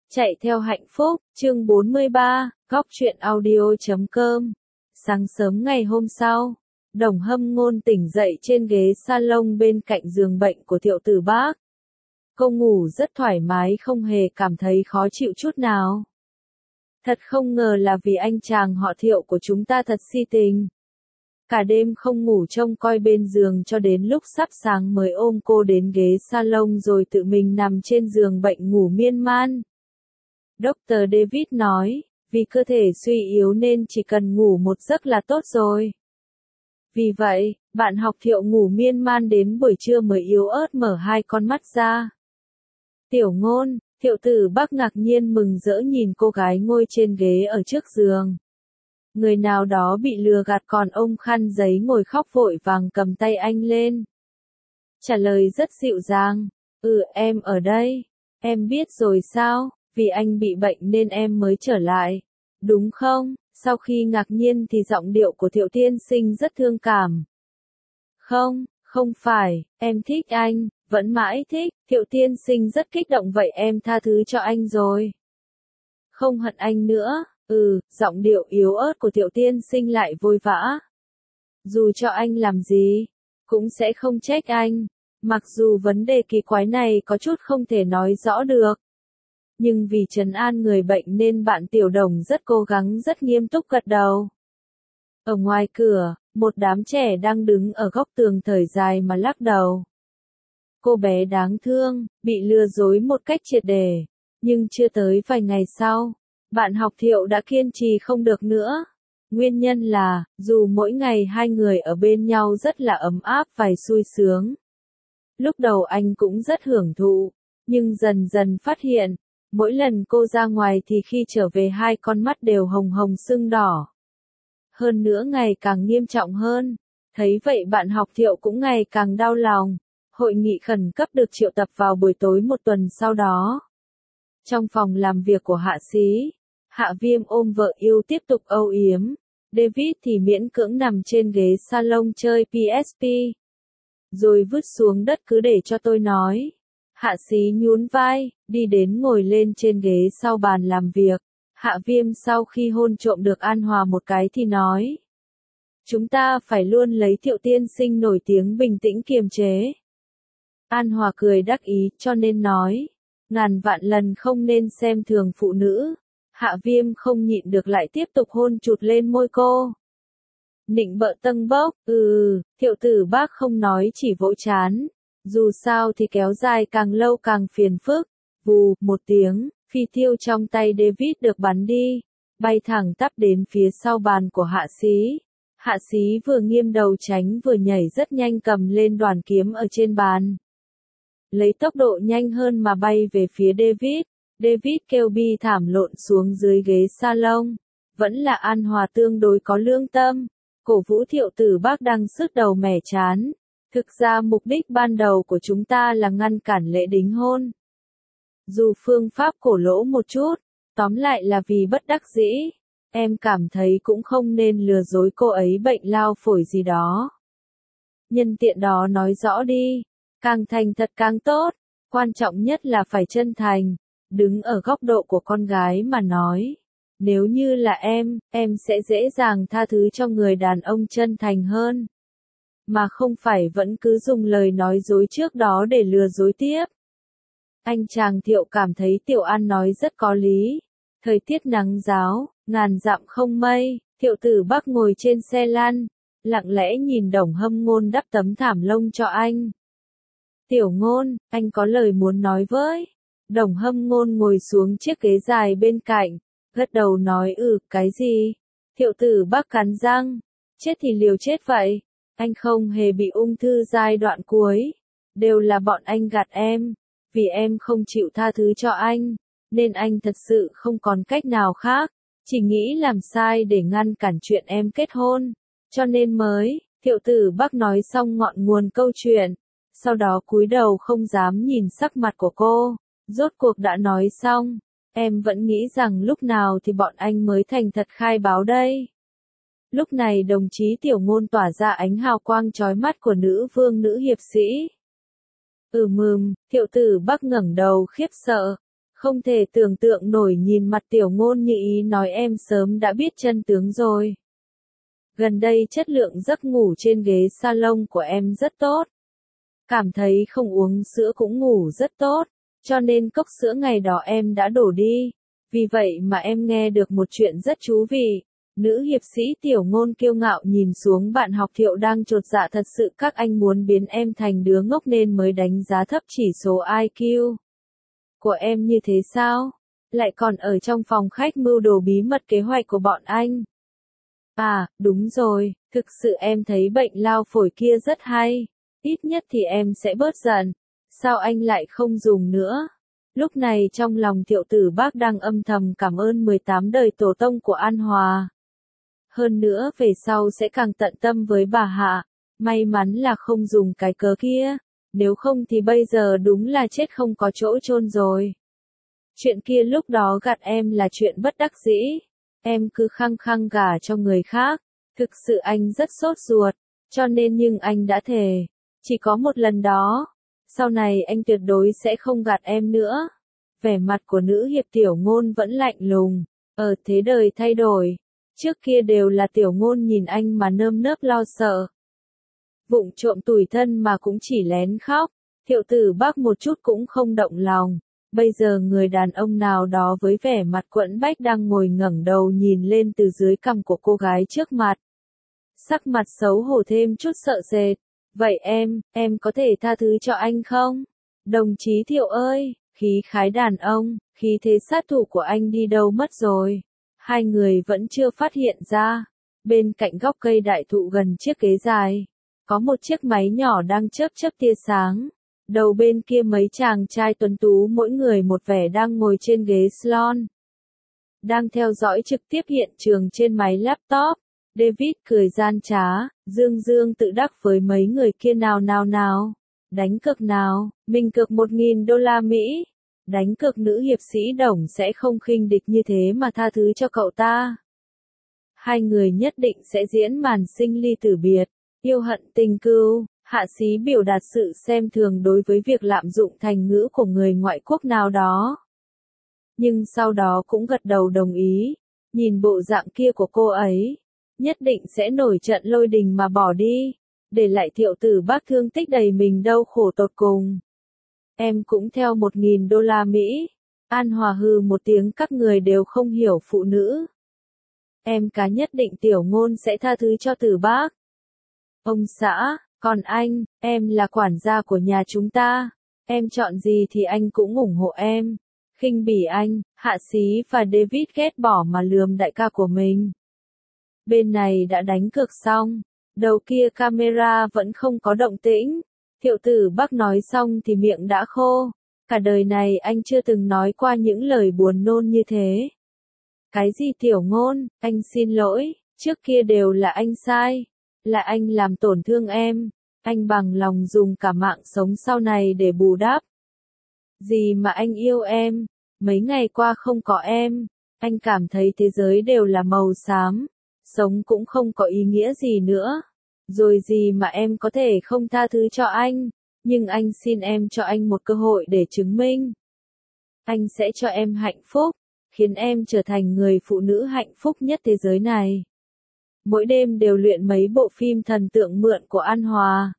Chạy theo hạnh phúc, chương 43, góc truyện audio.com. Sáng sớm ngày hôm sau, Đồng Hâm Ngôn tỉnh dậy trên ghế salon bên cạnh giường bệnh của Thiệu Tử Bác. Cô ngủ rất thoải mái, không hề cảm thấy khó chịu chút nào. Thật không ngờ là vì anh chàng họ Thiệu của chúng ta thật si tình. Cả đêm không ngủ trông coi bên giường cho đến lúc sắp sáng mới ôm cô đến ghế salon rồi tự mình nằm trên giường bệnh ngủ miên man. Dr. David nói, vì cơ thể suy yếu nên chỉ cần ngủ một giấc là tốt rồi. Vì vậy, bạn học Thiệu ngủ miên man đến buổi trưa mới yếu ớt mở hai con mắt ra. Tiểu Ngôn, Thiệu Tử Bác ngạc nhiên mừng rỡ nhìn cô gái ngồi trên ghế ở trước giường. Người nào đó bị lừa gạt còn ôm khăn giấy ngồi khóc vội vàng cầm tay anh lên. Trả lời rất dịu dàng, em ở đây, em biết rồi sao, vì anh bị bệnh nên em mới trở lại, đúng không? Sau khi ngạc nhiên thì giọng điệu của Thiệu tiên sinh rất thương cảm. Không phải, em thích anh, vẫn mãi thích, Thiệu tiên sinh rất kích động vậy em tha thứ cho anh rồi. Không hận anh nữa. Giọng điệu yếu ớt của Thiệu tiên sinh lại vội vã. Dù cho anh làm gì, cũng sẽ không trách anh, mặc dù vấn đề kỳ quái này có chút không thể nói rõ được. Nhưng vì trấn an người bệnh nên bạn Tiểu Đồng rất cố gắng rất nghiêm túc gật đầu. Ở ngoài cửa, một đám trẻ đang đứng ở góc tường thở dài mà lắc đầu. Cô bé đáng thương, bị lừa dối một cách triệt để, nhưng chưa tới vài ngày sau. Bạn học Thiệu đã kiên trì không được nữa. Nguyên nhân là, dù mỗi ngày hai người ở bên nhau rất là ấm áp và sung sướng. Lúc đầu anh cũng rất hưởng thụ, nhưng dần dần phát hiện, mỗi lần cô ra ngoài thì khi trở về hai con mắt đều hồng hồng sưng đỏ. Hơn nữa ngày càng nghiêm trọng hơn. Thấy vậy bạn học Thiệu cũng ngày càng đau lòng. Hội nghị khẩn cấp được triệu tập vào buổi tối một tuần sau đó. Trong phòng làm việc của Hạ Sĩ, Hạ Viêm ôm vợ yêu tiếp tục âu yếm. David thì miễn cưỡng nằm trên ghế salon chơi PSP. Rồi vứt xuống đất cứ để cho tôi nói. Hạ Sĩ nhún vai, đi đến ngồi lên trên ghế sau bàn làm việc. Hạ Viêm sau khi hôn trộm được An Hòa một cái thì nói. Chúng ta phải luôn lấy Thiệu tiên sinh nổi tiếng bình tĩnh kiềm chế. An Hòa cười đắc ý cho nên nói. Ngàn vạn lần không nên xem thường phụ nữ. Hạ Viêm không nhịn được lại tiếp tục hôn chụt lên môi cô. Nịnh bợ tâng bốc, Thiệu Tử Bác không nói chỉ vỗ chán. Dù sao thì kéo dài càng lâu càng phiền phức. Vù, một tiếng, phi tiêu trong tay David được bắn đi, bay thẳng tắp đến phía sau bàn của Hạ Sĩ. Hạ Sĩ vừa nghiêng đầu tránh vừa nhảy rất nhanh cầm lên đoàn kiếm ở trên bàn. Lấy tốc độ nhanh hơn mà bay về phía David. David kêu bi thảm lộn xuống dưới ghế salon. Vẫn là An Hòa tương đối có lương tâm. Cổ vũ Thiệu Tử Bác đang sứt đầu mẻ chán. Thực ra mục đích ban đầu của chúng ta là ngăn cản lễ đính hôn. Dù phương pháp cổ lỗ một chút, tóm lại là vì bất đắc dĩ. Em cảm thấy cũng không nên lừa dối cô ấy bệnh lao phổi gì đó. Nhân tiện đó nói rõ đi. Càng thành thật càng tốt. Quan trọng nhất là phải chân thành. Đứng ở góc độ của con gái mà nói. Nếu như là em sẽ dễ dàng tha thứ cho người đàn ông chân thành hơn. Mà không phải vẫn cứ dùng lời nói dối trước đó để lừa dối tiếp. Anh chàng Thiệu cảm thấy Tiểu An nói rất có lý. Thời tiết nắng ráo, ngàn dặm không mây, Thiệu Tử Bác ngồi trên xe lăn, lặng lẽ nhìn Đồng Hâm Ngôn đắp tấm thảm lông cho anh. Tiểu Ngôn, anh có lời muốn nói với. Đồng Hâm Ngôn ngồi xuống chiếc ghế dài bên cạnh, gật đầu nói cái gì? Thiệu Tử Bác cắn răng, chết thì liều chết vậy. Anh không hề bị ung thư giai đoạn cuối, đều là bọn anh gạt em, vì em không chịu tha thứ cho anh, nên anh thật sự không còn cách nào khác, chỉ nghĩ làm sai để ngăn cản chuyện em kết hôn, cho nên mới, Thiệu Tử Bác nói xong ngọn nguồn câu chuyện, sau đó cúi đầu không dám nhìn sắc mặt của cô, rốt cuộc đã nói xong, em vẫn nghĩ rằng lúc nào thì bọn anh mới thành thật khai báo đây. Lúc này đồng chí Tiểu Ngôn tỏa ra ánh hào quang chói mắt của nữ vương nữ hiệp sĩ. Thiệu Tử Bác ngẩng đầu khiếp sợ. Không thể tưởng tượng nổi nhìn mặt Tiểu Ngôn như ý nói em sớm đã biết chân tướng rồi. Gần đây chất lượng giấc ngủ trên ghế salon của em rất tốt. Cảm thấy không uống sữa cũng ngủ rất tốt, cho nên cốc sữa ngày đó em đã đổ đi. Vì vậy mà em nghe được một chuyện rất thú vị. Nữ hiệp sĩ Tiểu Ngôn kiêu ngạo nhìn xuống bạn học Thiệu đang chột dạ, thật sự các anh muốn biến em thành đứa ngốc nên mới đánh giá thấp chỉ số IQ của em như thế sao? Lại còn ở trong phòng khách mưu đồ bí mật kế hoạch của bọn anh. À, đúng rồi, thực sự em thấy bệnh lao phổi kia rất hay. Ít nhất thì em sẽ bớt giận. Sao anh lại không dùng nữa? Lúc này trong lòng Thiệu Tử Bác đang âm thầm cảm ơn 18 đời tổ tông của An Hòa. Hơn nữa về sau sẽ càng tận tâm với bà Hạ. May mắn là không dùng cái cớ kia. Nếu không thì bây giờ đúng là chết không có chỗ chôn rồi. Chuyện kia lúc đó gạt em là chuyện bất đắc dĩ. Em cứ khăng khăng gả cho người khác. Thực sự anh rất sốt ruột. Cho nên nhưng anh đã thề. Chỉ có một lần đó. Sau này anh tuyệt đối sẽ không gạt em nữa. Vẻ mặt của nữ hiệp Tiểu Ngôn vẫn lạnh lùng. Thế đời thay đổi. Trước kia đều là Tiểu Ngôn nhìn anh mà nơm nớp lo sợ. Vụng trộm tủi thân mà cũng chỉ lén khóc. Thiệu Tử Bác một chút cũng không động lòng. Bây giờ người đàn ông nào đó với vẻ mặt quẫn bách đang ngồi ngẩng đầu nhìn lên từ dưới cằm của cô gái trước mặt. Sắc mặt xấu hổ thêm chút sợ sệt. Vậy em có thể tha thứ cho anh không? Đồng chí Thiệu ơi, khí khái đàn ông, khí thế sát thủ của anh đi đâu mất rồi? Hai người vẫn chưa phát hiện ra. Bên cạnh gốc cây đại thụ gần chiếc ghế dài, có một chiếc máy nhỏ đang chớp chớp tia sáng. Đầu bên kia mấy chàng trai tuấn tú mỗi người một vẻ đang ngồi trên ghế salon. Đang theo dõi trực tiếp hiện trường trên máy laptop. David cười gian trá, dương tự đắc với mấy người kia nào. Đánh cược nào, mình cược 1.000 đô la Mỹ. Đánh cược nữ hiệp sĩ Đồng sẽ không khinh địch như thế mà tha thứ cho cậu ta. Hai người nhất định sẽ diễn màn sinh ly tử biệt, yêu hận tình cưu. Hạ sĩ biểu đạt sự xem thường đối với việc lạm dụng thành ngữ của người ngoại quốc nào đó. Nhưng sau đó cũng gật đầu đồng ý. Nhìn bộ dạng kia của cô ấy, nhất định sẽ nổi trận lôi đình mà bỏ đi, để lại Thiệu Tử Bác thương tích đầy mình đau khổ tột cùng. Em cũng theo 1.000 đô la Mỹ. An Hòa hừ một tiếng, các người đều không hiểu phụ nữ. Em cá nhất định Tiểu Ngôn sẽ tha thứ cho Tử Bác. Ông xã, còn anh, em là quản gia của nhà chúng ta. Em chọn gì thì anh cũng ủng hộ em. Khinh bỉ anh, Hạ Sĩ và David ghét bỏ mà lườm đại ca của mình. Bên này đã đánh cược xong, đầu kia camera vẫn không có động tĩnh. Thiệu Tử Bác nói xong thì miệng đã khô. Cả đời này anh chưa từng nói qua những lời buồn nôn như thế. Cái gì Tiểu Ngôn, anh xin lỗi, trước kia đều là anh sai. Là anh làm tổn thương em. Anh bằng lòng dùng cả mạng sống sau này để bù đắp. Gì mà anh yêu em, mấy ngày qua không có em, anh cảm thấy thế giới đều là màu xám. Sống cũng không có ý nghĩa gì nữa. Rồi gì mà em có thể không tha thứ cho anh. Nhưng anh xin em cho anh một cơ hội để chứng minh. Anh sẽ cho em hạnh phúc. Khiến em trở thành người phụ nữ hạnh phúc nhất thế giới này. Mỗi đêm đều luyện mấy bộ phim thần tượng mượn của An Hòa.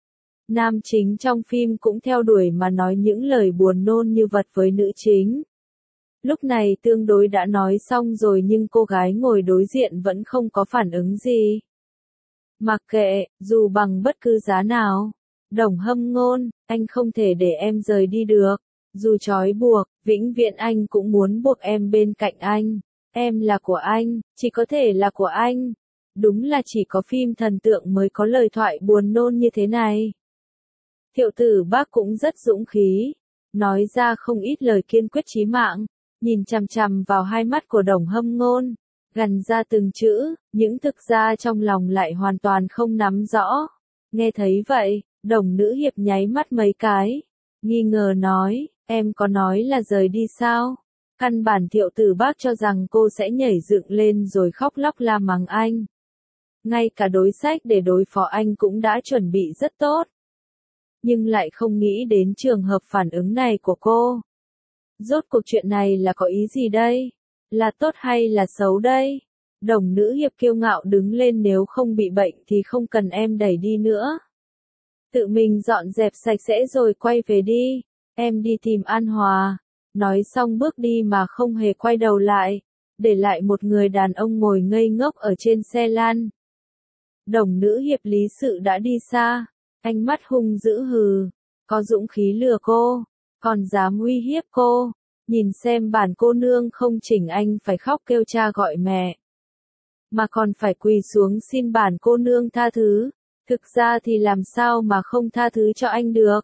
Nam chính trong phim cũng theo đuổi mà nói những lời buồn nôn như vật với nữ chính. Lúc này tương đối đã nói xong rồi nhưng cô gái ngồi đối diện vẫn không có phản ứng gì. Mặc kệ, dù bằng bất cứ giá nào. Đồng Hâm Ngôn, anh không thể để em rời đi được. Dù trói buộc, vĩnh viễn anh cũng muốn buộc em bên cạnh anh. Em là của anh, chỉ có thể là của anh. Đúng là chỉ có phim thần tượng mới có lời thoại buồn nôn như thế này. Thiệu Tử Bác cũng rất dũng khí. Nói ra không ít lời kiên quyết chí mạng. Nhìn chằm chằm vào hai mắt của Đồng Hâm Ngôn. Gằn ra từng chữ, những thực ra trong lòng lại hoàn toàn không nắm rõ. Nghe thấy vậy, Đồng nữ hiệp nháy mắt mấy cái. Nghi ngờ nói, em có nói là rời đi sao? Căn bản Thiệu Tử Bác cho rằng cô sẽ nhảy dựng lên rồi khóc lóc la mắng anh. Ngay cả đối sách để đối phó anh cũng đã chuẩn bị rất tốt. Nhưng lại không nghĩ đến trường hợp phản ứng này của cô. Rốt cuộc chuyện này là có ý gì đây? Là tốt hay là xấu đây? Đồng nữ hiệp kiêu ngạo đứng lên, nếu không bị bệnh thì không cần em đẩy đi nữa. Tự mình dọn dẹp sạch sẽ rồi quay về đi. Em đi tìm An Hòa. Nói xong bước đi mà không hề quay đầu lại, để lại một người đàn ông ngồi ngây ngốc ở trên xe lan. Đồng nữ hiệp lý sự đã đi xa, ánh mắt hung dữ hừ, có dũng khí lừa cô, còn dám uy hiếp cô, nhìn xem bản cô nương không chỉnh anh phải khóc kêu cha gọi mẹ, mà còn phải quỳ xuống xin bản cô nương tha thứ, thực ra thì làm sao mà không tha thứ cho anh được.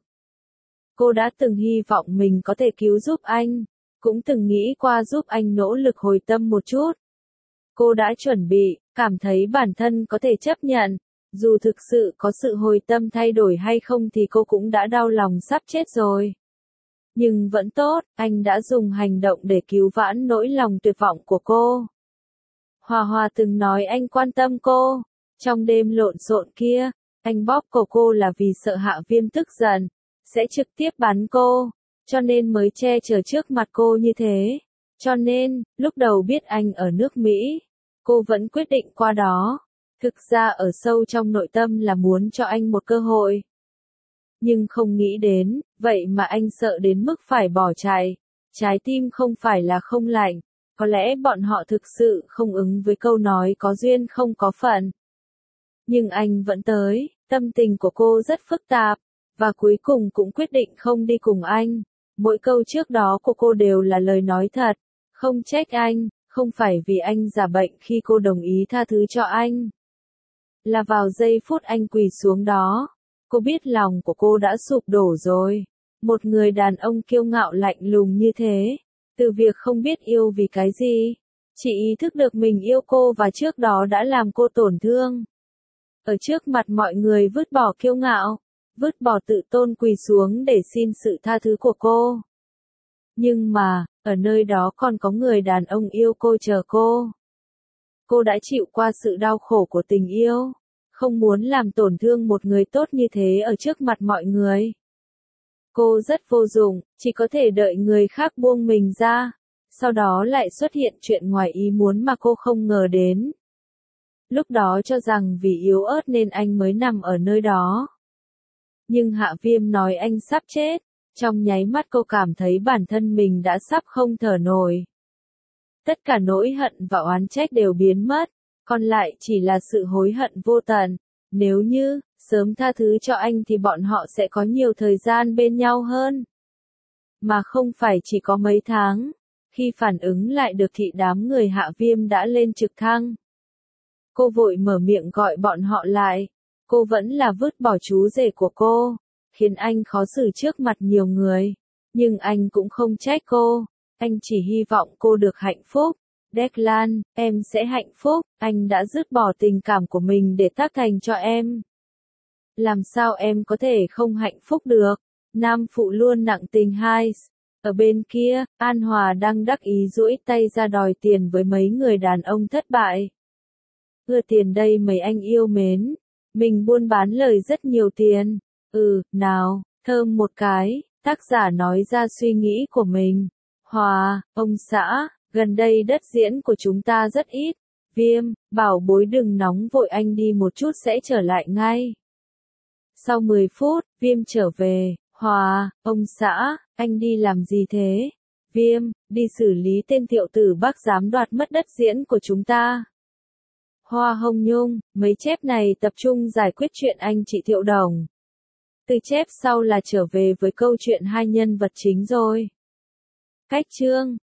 Cô đã từng hy vọng mình có thể cứu giúp anh, cũng từng nghĩ qua giúp anh nỗ lực hồi tâm một chút. Cô đã chuẩn bị, cảm thấy bản thân có thể chấp nhận, dù thực sự có sự hồi tâm thay đổi hay không thì cô cũng đã đau lòng sắp chết rồi. Nhưng vẫn tốt, anh đã dùng hành động để cứu vãn nỗi lòng tuyệt vọng của cô. Hòa Hòa từng nói anh quan tâm cô, trong đêm lộn xộn kia, anh bóp cổ cô là vì sợ Hạ Viêm tức giận, sẽ trực tiếp bắn cô, cho nên mới che chở trước mặt cô như thế. Cho nên, lúc đầu biết anh ở nước Mỹ, cô vẫn quyết định qua đó. Thực ra ở sâu trong nội tâm là muốn cho anh một cơ hội. Nhưng không nghĩ đến, vậy mà anh sợ đến mức phải bỏ chạy. Trái tim không phải là không lạnh, có lẽ bọn họ thực sự không ứng với câu nói có duyên không có phận. Nhưng anh vẫn tới, tâm tình của cô rất phức tạp, và cuối cùng cũng quyết định không đi cùng anh. Mỗi câu trước đó của cô đều là lời nói thật, không trách anh, không phải vì anh giả bệnh khi cô đồng ý tha thứ cho anh. Là vào giây phút anh quỳ xuống đó, cô biết lòng của cô đã sụp đổ rồi. Một người đàn ông kiêu ngạo lạnh lùng như thế, từ việc không biết yêu vì cái gì, chỉ ý thức được mình yêu cô và trước đó đã làm cô tổn thương. Ở trước mặt mọi người vứt bỏ kiêu ngạo, vứt bỏ tự tôn quỳ xuống để xin sự tha thứ của cô. Nhưng mà, ở nơi đó còn có người đàn ông yêu cô chờ cô. Cô đã chịu qua sự đau khổ của tình yêu, không muốn làm tổn thương một người tốt như thế ở trước mặt mọi người. Cô rất vô dụng, chỉ có thể đợi người khác buông mình ra, sau đó lại xuất hiện chuyện ngoài ý muốn mà cô không ngờ đến. Lúc đó cho rằng vì yếu ớt nên anh mới nằm ở nơi đó. Nhưng Hạ Viêm nói anh sắp chết, trong nháy mắt cô cảm thấy bản thân mình đã sắp không thở nổi. Tất cả nỗi hận và oán trách đều biến mất, còn lại chỉ là sự hối hận vô tận. Nếu như, sớm tha thứ cho anh thì bọn họ sẽ có nhiều thời gian bên nhau hơn. Mà không phải chỉ có mấy tháng. Khi phản ứng lại được thì đám người Hạ Viêm đã lên trực thăng. Cô vội mở miệng gọi bọn họ lại. Cô vẫn là vứt bỏ chú rể của cô, khiến anh khó xử trước mặt nhiều người. Nhưng anh cũng không trách cô, anh chỉ hy vọng cô được hạnh phúc. Declan, em sẽ hạnh phúc, anh đã dứt bỏ tình cảm của mình để tác thành cho em. Làm sao em có thể không hạnh phúc được? Nam phụ luôn nặng tình hai. Ở bên kia, An Hòa đang đắc ý duỗi tay ra đòi tiền với mấy người đàn ông thất bại. Ưa tiền đây mấy anh yêu mến. Mình buôn bán lời rất nhiều tiền. Nào, thơm một cái, tác giả nói ra suy nghĩ của mình. Hòa, ông xã, gần đây đất diễn của chúng ta rất ít. Viêm, bảo bối đừng nóng vội, anh đi một chút sẽ trở lại ngay. Sau 10 phút, Viêm trở về. Hòa, ông xã, anh đi làm gì thế? Viêm, đi xử lý tên Thiệu tử Bắc dám đoạt mất đất diễn của chúng ta. Hoa Hồng Nhung, mấy chép này tập trung giải quyết chuyện anh chị Thiệu Đồng. Từ chép sau là trở về với câu chuyện hai nhân vật chính rồi. Cách chương